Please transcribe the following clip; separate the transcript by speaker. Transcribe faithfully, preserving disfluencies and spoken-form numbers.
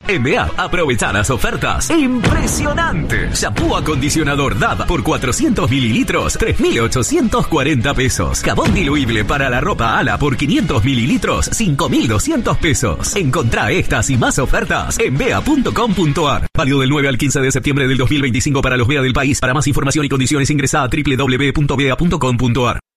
Speaker 1: En B A, aprovecha las ofertas. ¡Impresionante! Shampoo acondicionador D A D por cuatrocientos mililitros, tres mil ochocientos cuarenta pesos. Jabón diluible para la ropa Ala por quinientos mililitros, cinco mil doscientos pesos. Encontrá estas y más ofertas en bea punto com punto ar. Válido del nueve al quince de septiembre del dos mil veinticinco para los B E A del país. Para más información y condiciones ingresa a doble u doble u doble u punto bea punto com punto ar.